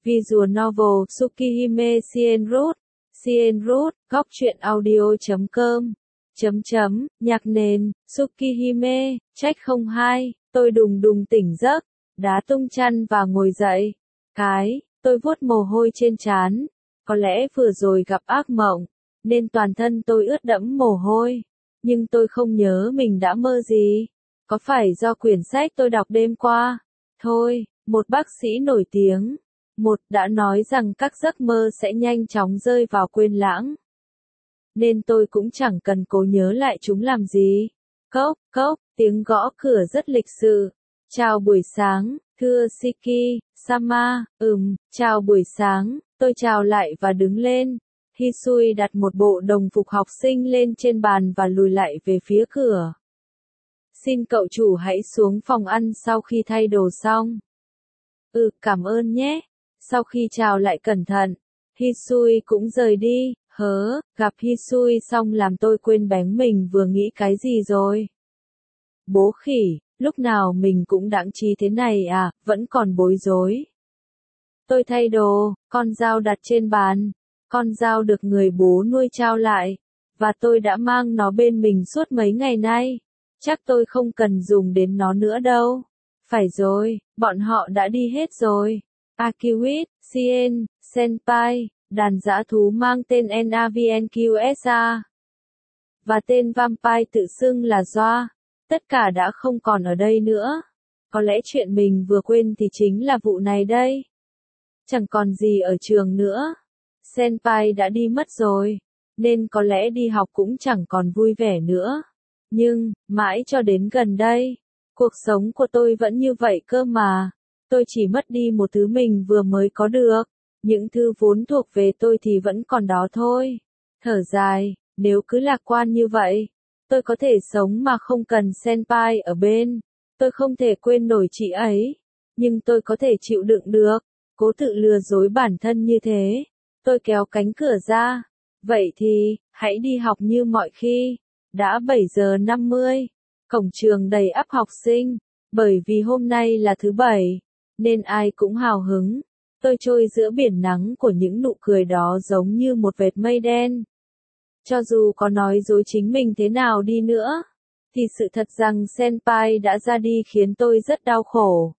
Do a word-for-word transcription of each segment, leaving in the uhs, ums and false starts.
Visual Novel Tsukihime Shienroot, Shienroot, góc truyện audio chấm com, chấm chấm, nhạc nền, Tsukihime, trách không hai, tôi đùng đùng tỉnh giấc, đá tung chăn và ngồi dậy. Cái, tôi vuốt mồ hôi trên trán, có lẽ vừa rồi gặp ác mộng, nên toàn thân tôi ướt đẫm mồ hôi, nhưng tôi không nhớ mình đã mơ gì. Có phải do quyển sách tôi đọc đêm qua? Thôi, một bác sĩ nổi tiếng, một đã nói rằng các giấc mơ sẽ nhanh chóng rơi vào quên lãng. Nên tôi cũng chẳng cần cố nhớ lại chúng làm gì. Cốc, cốc, tiếng gõ cửa rất lịch sự. Chào buổi sáng, thưa Shiki, Sama, ừm, chào buổi sáng, tôi chào lại và đứng lên. Hisui đặt một bộ đồng phục học sinh lên trên bàn và lùi lại về phía cửa. Xin cậu chủ hãy xuống phòng ăn sau khi thay đồ xong. Ừ, cảm ơn nhé. Sau khi chào lại cẩn thận, Hisui cũng rời đi. Hớ, gặp Hisui xong làm tôi quên bén mình vừa nghĩ cái gì rồi. Bố khỉ, lúc nào mình cũng đãng trí thế này à, vẫn còn bối rối. Tôi thay đồ, con dao đặt trên bàn. Con dao được người bố nuôi trao lại, và tôi đã mang nó bên mình suốt mấy ngày nay. Chắc tôi không cần dùng đến nó nữa đâu. Phải rồi, bọn họ đã đi hết rồi. Akiwit, Shien, Senpai, đàn dã thú mang tên Navnqsa. Và tên vampire tự xưng là Joa. Tất cả đã không còn ở đây nữa. Có lẽ chuyện mình vừa quên thì chính là vụ này đây. Chẳng còn gì ở trường nữa. Senpai đã đi mất rồi, nên có lẽ đi học cũng chẳng còn vui vẻ nữa. Nhưng, mãi cho đến gần đây, cuộc sống của tôi vẫn như vậy cơ mà. Tôi chỉ mất đi một thứ mình vừa mới có được. Những thứ vốn thuộc về tôi thì vẫn còn đó thôi. Thở dài, nếu cứ lạc quan như vậy, tôi có thể sống mà không cần Senpai ở bên. Tôi không thể quên nổi chị ấy, nhưng tôi có thể chịu đựng được. Cố tự lừa dối bản thân như thế. Tôi kéo cánh cửa ra. Vậy thì, hãy đi học như mọi khi. Đã bảy giờ năm mươi. Cổng trường đầy ắp học sinh. Bởi vì hôm nay là thứ bảy, nên ai cũng hào hứng. Tôi trôi giữa biển nắng của những nụ cười đó giống như một vệt mây đen. Cho dù có nói dối chính mình thế nào đi nữa, thì sự thật rằng Senpai đã ra đi khiến tôi rất đau khổ.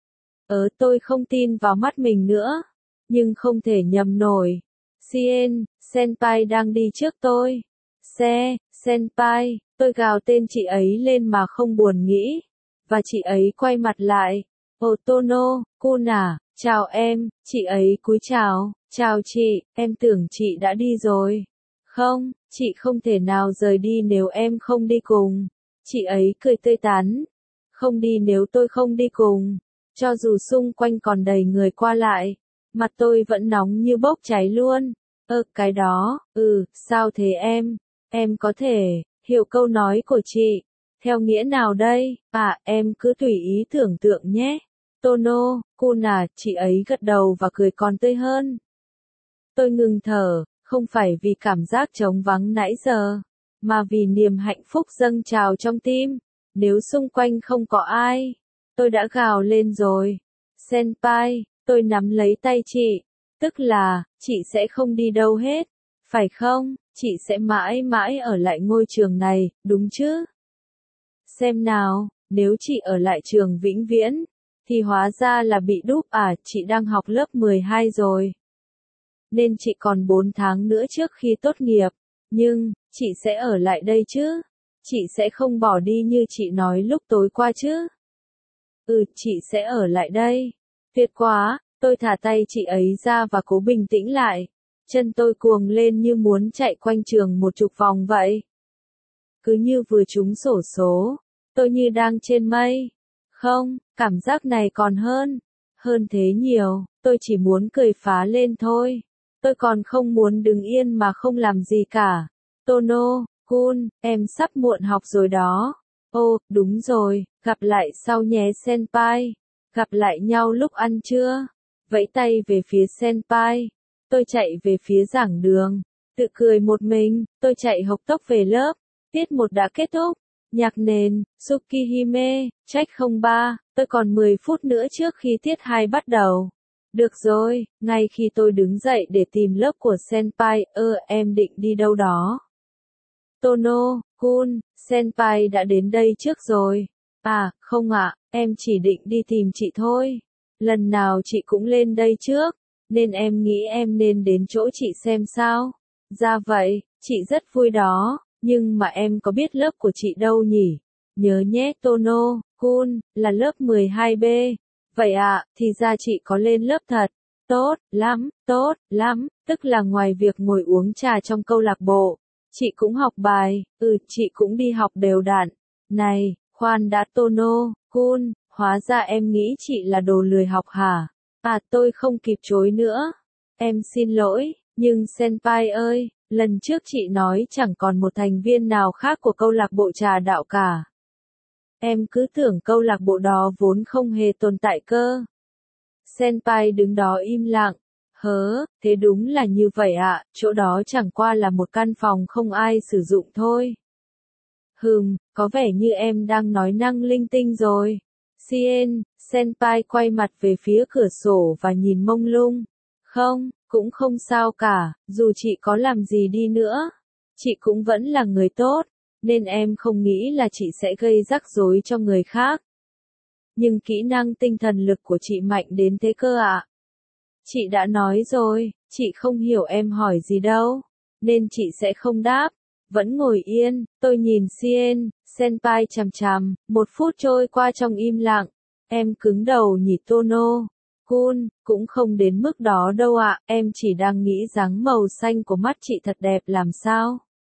Ờ tôi không tin vào mắt mình nữa. Nhưng không thể nhầm nổi. Shien, Senpai đang đi trước tôi. Se, Senpai, tôi gào tên chị ấy lên mà không buồn nghĩ. Và chị ấy quay mặt lại. Otono, Kuna, chào em, chị ấy cúi chào. Chào chị, em tưởng chị đã đi rồi. Không, chị không thể nào rời đi nếu em không đi cùng. Chị ấy cười tươi tắn. Không đi nếu tôi không đi cùng. Cho dù xung quanh còn đầy người qua lại, mặt tôi vẫn nóng như bốc cháy luôn. Ơ, cái đó, ừ, sao thế em? Em có thể hiểu câu nói của chị theo nghĩa nào đây? À, em cứ tùy ý tưởng tượng nhé. Tono, Kuna, chị ấy gật đầu và cười còn tươi hơn. Tôi ngừng thở, không phải vì cảm giác trống vắng nãy giờ, mà vì niềm hạnh phúc dâng trào trong tim. Nếu xung quanh không có ai, tôi đã gào lên rồi. Senpai, tôi nắm lấy tay chị. Tức là, chị sẽ không đi đâu hết. Phải không? Chị sẽ mãi mãi ở lại ngôi trường này, đúng chứ? Xem nào, nếu chị ở lại trường vĩnh viễn, thì hóa ra là bị đúp à, chị đang học lớp mười hai rồi. Nên chị còn bốn tháng nữa trước khi tốt nghiệp. Nhưng, chị sẽ ở lại đây chứ? Chị sẽ không bỏ đi như chị nói lúc tối qua chứ? Ừ, chị sẽ ở lại đây. Tuyệt quá, tôi thả tay chị ấy ra và cố bình tĩnh lại. Chân tôi cuồng lên như muốn chạy quanh trường một chục vòng vậy. Cứ như vừa trúng xổ số, tôi như đang trên mây. Không, cảm giác này còn hơn. Hơn thế nhiều, tôi chỉ muốn cười phá lên thôi. Tôi còn không muốn đứng yên mà không làm gì cả. Tono, Kun, em sắp muộn học rồi đó. Ô, đúng rồi, gặp lại sau nhé Senpai. Gặp lại nhau lúc ăn trưa. Vẫy tay về phía Senpai. Tôi chạy về phía giảng đường. Tự cười một mình, tôi chạy hộc tốc về lớp. Tiết một đã kết thúc. Nhạc nền, Tsukihime, trách không ba, tôi còn mười phút nữa trước khi tiết hai bắt đầu. Được rồi, ngay khi tôi đứng dậy để tìm lớp của Senpai, ơ em định đi đâu đó? Tono, Kun, Senpai đã đến đây trước rồi. À, không ạ, em chỉ định đi tìm chị thôi. Lần nào chị cũng lên đây trước, nên em nghĩ em nên đến chỗ chị xem sao. Ra vậy, chị rất vui đó, nhưng mà em có biết lớp của chị đâu nhỉ? Nhớ nhé Tono, Kun, là lớp mười hai B. Vậy ạ, thì ra chị có lên lớp thật. Tốt lắm, tốt lắm, tức là ngoài việc ngồi uống trà trong câu lạc bộ, chị cũng học bài, ừ, chị cũng đi học đều đặn. Này, khoan đã Tono, Kun, hóa ra em nghĩ chị là đồ lười học hả? À tôi không kịp chối nữa. Em xin lỗi, nhưng Senpai ơi, lần trước chị nói chẳng còn một thành viên nào khác của câu lạc bộ trà đạo cả. Em cứ tưởng câu lạc bộ đó vốn không hề tồn tại cơ. Senpai đứng đó im lặng. Hớ, thế đúng là như vậy ạ, chỗ đó chẳng qua là một căn phòng không ai sử dụng thôi. Hừm, có vẻ như em đang nói năng linh tinh rồi. Sien, Senpai quay mặt về phía cửa sổ và nhìn mông lung. Không, cũng không sao cả, dù chị có làm gì đi nữa. Chị cũng vẫn là người tốt, nên em không nghĩ là chị sẽ gây rắc rối cho người khác. Nhưng kỹ năng tinh thần lực của chị mạnh đến thế cơ ạ. Chị đã nói rồi, chị không hiểu em hỏi gì đâu, nên chị sẽ không đáp. Vẫn ngồi yên, tôi nhìn Sien, Senpai chằm chằm, một phút trôi qua trong im lặng. Em cứng đầu nhìn Tono. Kun, cũng không đến mức đó đâu ạ, em chỉ đang nghĩ dáng màu xanh của mắt chị thật đẹp làm sao.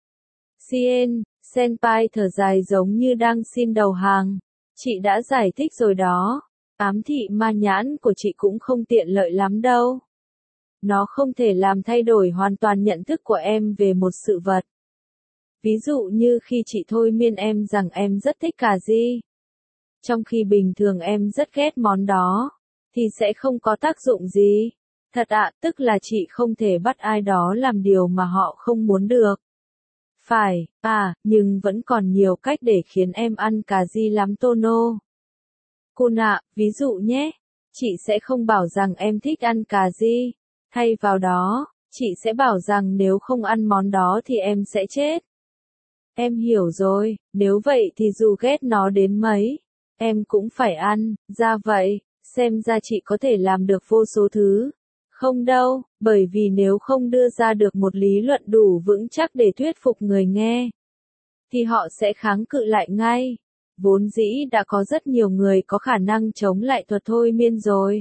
Sien, Senpai thở dài giống như đang xin đầu hàng. Chị đã giải thích rồi đó. Ám thị ma nhãn của chị cũng không tiện lợi lắm đâu. Nó không thể làm thay đổi hoàn toàn nhận thức của em về một sự vật. Ví dụ như khi chị thôi miên em rằng em rất thích cà ri, trong khi bình thường em rất ghét món đó, thì sẽ không có tác dụng gì. Thật ạ, tức là chị không thể bắt ai đó làm điều mà họ không muốn được. Phải, à, nhưng vẫn còn nhiều cách để khiến em ăn cà ri lắm Tono. Kun ạ, ví dụ nhé, chị sẽ không bảo rằng em thích ăn cà ri. Thay vào đó, chị sẽ bảo rằng nếu không ăn món đó thì em sẽ chết. Em hiểu rồi, nếu vậy thì dù ghét nó đến mấy, em cũng phải ăn, ra vậy, xem ra chị có thể làm được vô số thứ. Không đâu, bởi vì nếu không đưa ra được một lý luận đủ vững chắc để thuyết phục người nghe, thì họ sẽ kháng cự lại ngay. Vốn dĩ đã có rất nhiều người có khả năng chống lại thuật thôi miên rồi.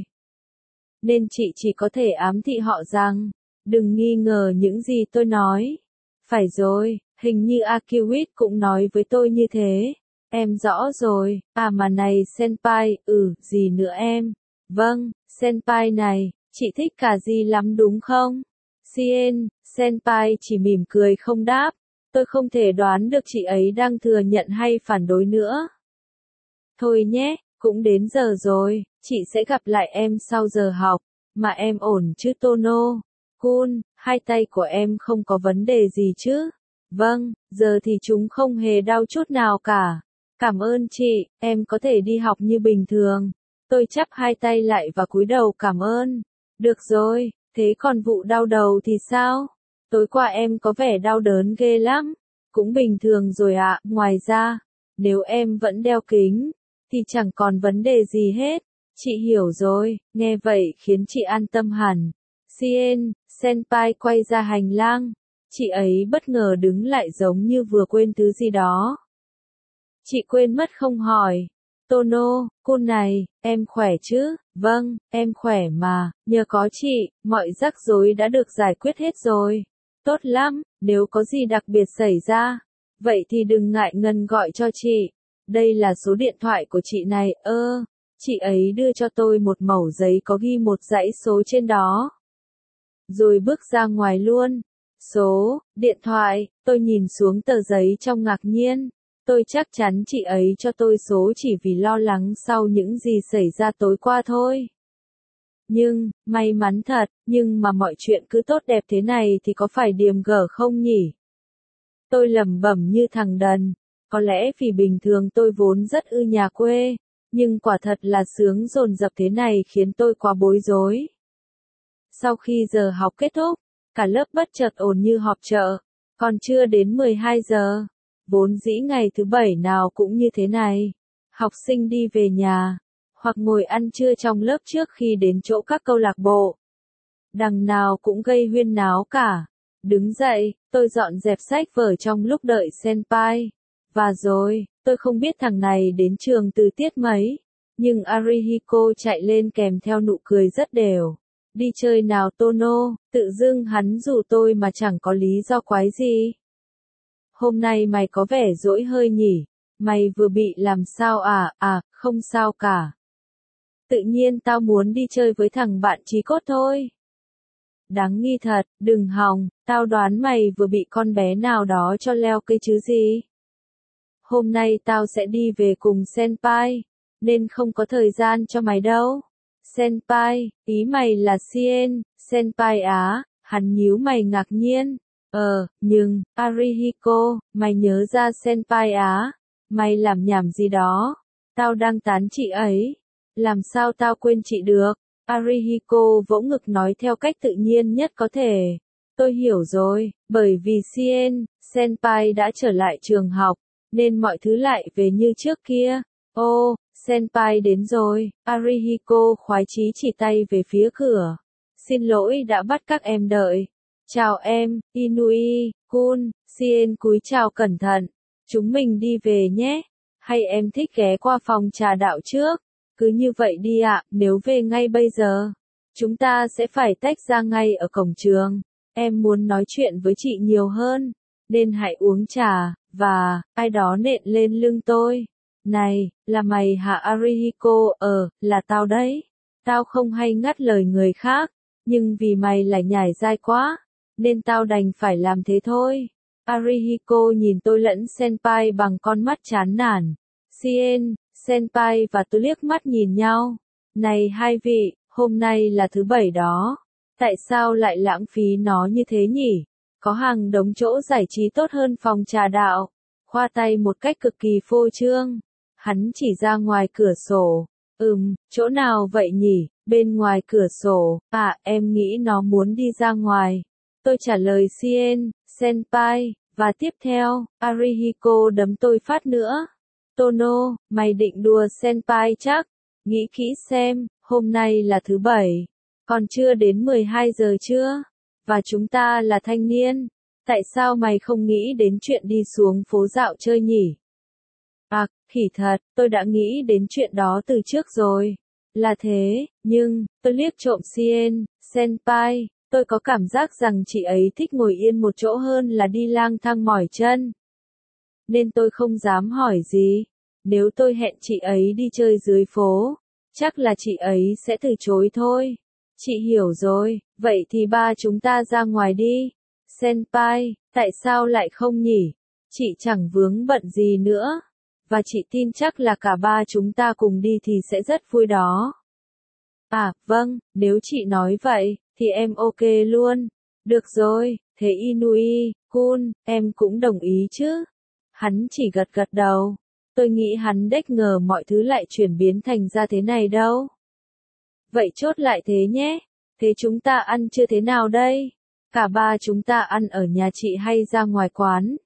Nên chị chỉ có thể ám thị họ rằng, đừng nghi ngờ những gì tôi nói. Phải rồi, hình như Akiwit cũng nói với tôi như thế. Em rõ rồi, à mà này Senpai, ừ, gì nữa em? Vâng, Senpai này, chị thích cà ri lắm đúng không? Sien, Senpai chỉ mỉm cười không đáp. Tôi không thể đoán được chị ấy đang thừa nhận hay phản đối nữa. Thôi nhé, cũng đến giờ rồi, chị sẽ gặp lại em sau giờ học. Mà em ổn chứ Tono? Kun, hai tay của em không có vấn đề gì chứ? Vâng, giờ thì chúng không hề đau chút nào cả. Cảm ơn chị, em có thể đi học như bình thường. Tôi chắp hai tay lại và cúi đầu cảm ơn. Được rồi, thế còn vụ đau đầu thì sao? Tối qua em có vẻ đau đớn ghê lắm. Cũng bình thường rồi ạ, ngoài ra, nếu em vẫn đeo kính, thì chẳng còn vấn đề gì hết. Chị hiểu rồi, nghe vậy khiến chị an tâm hẳn. Sien, Senpai quay ra hành lang. Chị ấy bất ngờ đứng lại giống như vừa quên thứ gì đó. Chị quên mất không hỏi. Tono, cô này, em khỏe chứ? Vâng, em khỏe mà, nhờ có chị, mọi rắc rối đã được giải quyết hết rồi. Tốt lắm, nếu có gì đặc biệt xảy ra, vậy thì đừng ngại ngần gọi cho chị. Đây là số điện thoại của chị này, ơ. Chị ấy đưa cho tôi một mẩu giấy có ghi một dãy số trên đó. Rồi bước ra ngoài luôn. Số, điện thoại, tôi nhìn xuống tờ giấy trong ngạc nhiên. Tôi chắc chắn chị ấy cho tôi số chỉ vì lo lắng sau những gì xảy ra tối qua thôi. Nhưng, may mắn thật, nhưng mà mọi chuyện cứ tốt đẹp thế này thì có phải điềm gở không nhỉ? Tôi lẩm bẩm như thằng đần. Có lẽ vì bình thường tôi vốn rất ư nhà quê, nhưng quả thật là sướng dồn dập thế này khiến tôi quá bối rối. Sau khi giờ học kết thúc, cả lớp bất chợt ồn như họp chợ. Còn chưa đến mười hai giờ. Vốn dĩ ngày thứ bảy nào cũng như thế này. Học sinh đi về nhà, hoặc ngồi ăn trưa trong lớp trước khi đến chỗ các câu lạc bộ. Đằng nào cũng gây huyên náo cả. Đứng dậy, tôi dọn dẹp sách vở trong lúc đợi senpai. Và rồi, tôi không biết thằng này đến trường từ tiết mấy. Nhưng Arihiko chạy lên kèm theo nụ cười rất đều. Đi chơi nào Tono, tự dưng hắn rủ tôi mà chẳng có lý do quái gì. Hôm nay mày có vẻ dỗi hơi nhỉ? Mày vừa bị làm sao à? À, không sao cả. Tự nhiên tao muốn đi chơi với thằng bạn chí cốt thôi. Đáng nghi thật, đừng hòng, tao đoán mày vừa bị con bé nào đó cho leo cây chứ gì. Hôm nay tao sẽ đi về cùng senpai, nên không có thời gian cho mày đâu. Senpai, ý mày là Sien, senpai á, hắn nhíu mày ngạc nhiên. Ờ, nhưng, Arihiko, mày nhớ ra senpai á, mày làm nhảm gì đó, tao đang tán chị ấy, làm sao tao quên chị được. Arihiko vỗ ngực nói theo cách tự nhiên nhất có thể. Tôi hiểu rồi, bởi vì Sien, senpai đã trở lại trường học, nên mọi thứ lại về như trước kia. Ô, senpai đến rồi, Arihiko khoái chí chỉ tay về phía cửa. Xin lỗi đã bắt các em đợi. Chào em, Inui, Kun, Sien cúi chào cẩn thận. Chúng mình đi về nhé. Hay em thích ghé qua phòng trà đạo trước? Cứ như vậy đi ạ, nếu về ngay bây giờ, chúng ta sẽ phải tách ra ngay ở cổng trường. Em muốn nói chuyện với chị nhiều hơn, nên hãy uống trà, và, ai đó nện lên lưng tôi. Này, là mày hả Arihiko? Ờ, là tao đấy. Tao không hay ngắt lời người khác, nhưng vì mày lại nhảy dai quá, nên tao đành phải làm thế thôi. Arihiko nhìn tôi lẫn senpai bằng con mắt chán nản. Sien, senpai và tôi liếc mắt nhìn nhau. Này hai vị, hôm nay là thứ bảy đó. Tại sao lại lãng phí nó như thế nhỉ? Có hàng đống chỗ giải trí tốt hơn phòng trà đạo. Khoa tay một cách cực kỳ phô trương. Hắn chỉ ra ngoài cửa sổ. Ừm, chỗ nào vậy nhỉ? Bên ngoài cửa sổ. À, em nghĩ nó muốn đi ra ngoài. Tôi trả lời Sien, senpai, và tiếp theo, Arihiko đấm tôi phát nữa. Tono, mày định đùa senpai chắc? Nghĩ kỹ xem, hôm nay là thứ bảy. Còn chưa đến mười hai giờ chưa? Và chúng ta là thanh niên. Tại sao mày không nghĩ đến chuyện đi xuống phố dạo chơi nhỉ? À, khỉ thật, tôi đã nghĩ đến chuyện đó từ trước rồi. Là thế, nhưng, tôi liếc trộm Sien, senpai, tôi có cảm giác rằng chị ấy thích ngồi yên một chỗ hơn là đi lang thang mỏi chân. Nên tôi không dám hỏi gì. Nếu tôi hẹn chị ấy đi chơi dưới phố, chắc là chị ấy sẽ từ chối thôi. Chị hiểu rồi, vậy thì ba chúng ta ra ngoài đi. Senpai, tại sao lại không nhỉ? Chị chẳng vướng bận gì nữa. Và chị tin chắc là cả ba chúng ta cùng đi thì sẽ rất vui đó. À, vâng, nếu chị nói vậy, thì em ok luôn. Được rồi, thế Inui, Kun, em cũng đồng ý chứ? Hắn chỉ gật gật đầu. Tôi nghĩ hắn đếch ngờ mọi thứ lại chuyển biến thành ra thế này đâu. Vậy chốt lại thế nhé. Thế chúng ta ăn chưa thế nào đây? Cả ba chúng ta ăn ở nhà chị hay ra ngoài quán?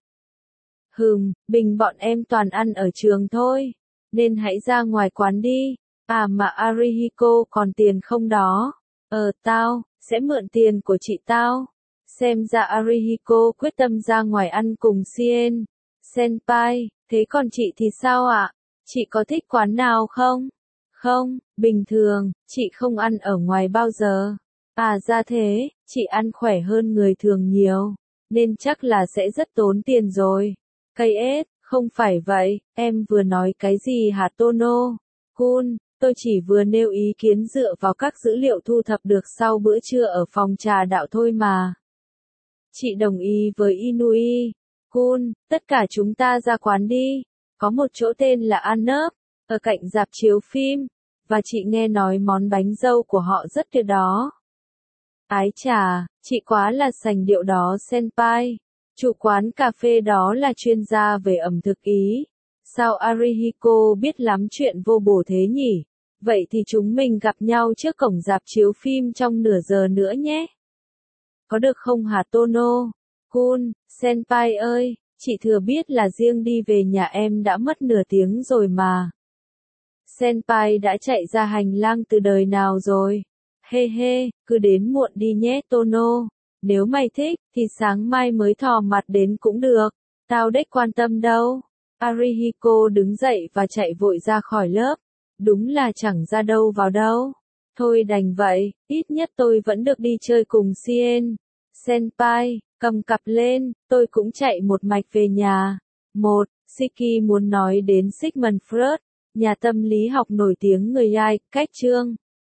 Hừm, bình bọn em toàn ăn ở trường thôi. Nên hãy ra ngoài quán đi. À mà Arihiko còn tiền không đó? Ờ tao, sẽ mượn tiền của chị tao. Xem ra Arihiko quyết tâm ra ngoài ăn cùng Sien. Senpai, thế còn chị thì sao ạ? Chị có thích quán nào không? Không, bình thường, chị không ăn ở ngoài bao giờ. À ra thế, chị ăn khỏe hơn người thường nhiều, nên chắc là sẽ rất tốn tiền rồi. Cây ết, không phải vậy, em vừa nói cái gì hả Tono? Kun, tôi chỉ vừa nêu ý kiến dựa vào các dữ liệu thu thập được sau bữa trưa ở phòng trà đạo thôi mà. Chị đồng ý với Inui. Kun, tất cả chúng ta ra quán đi. Có một chỗ tên là An Nớp, ở cạnh rạp chiếu phim, và chị nghe nói món bánh dâu của họ rất tuyệt đó. Ái chà, chị quá là sành điệu đó senpai. Chủ quán cà phê đó là chuyên gia về ẩm thực Ý. Sao Arihiko biết lắm chuyện vô bổ thế nhỉ? Vậy thì chúng mình gặp nhau trước cổng rạp chiếu phim trong nửa giờ nữa nhé. Có được không hả Tono? Kun, Senpai ơi, chị thừa biết là riêng đi về nhà em đã mất nửa tiếng rồi mà. Senpai đã chạy ra hành lang từ đời nào rồi? Hê hê, cứ đến muộn đi nhé Tono. Nếu mày thích, thì sáng mai mới thò mặt đến cũng được. Tao đếch quan tâm đâu. Arihiko đứng dậy và chạy vội ra khỏi lớp. Đúng là chẳng ra đâu vào đâu. Thôi đành vậy, ít nhất tôi vẫn được đi chơi cùng Sien. Senpai, cầm cặp lên, tôi cũng chạy một mạch về nhà. Một, Shiki muốn nói đến Sigmund Freud, nhà tâm lý học nổi tiếng người Ai, cách chương.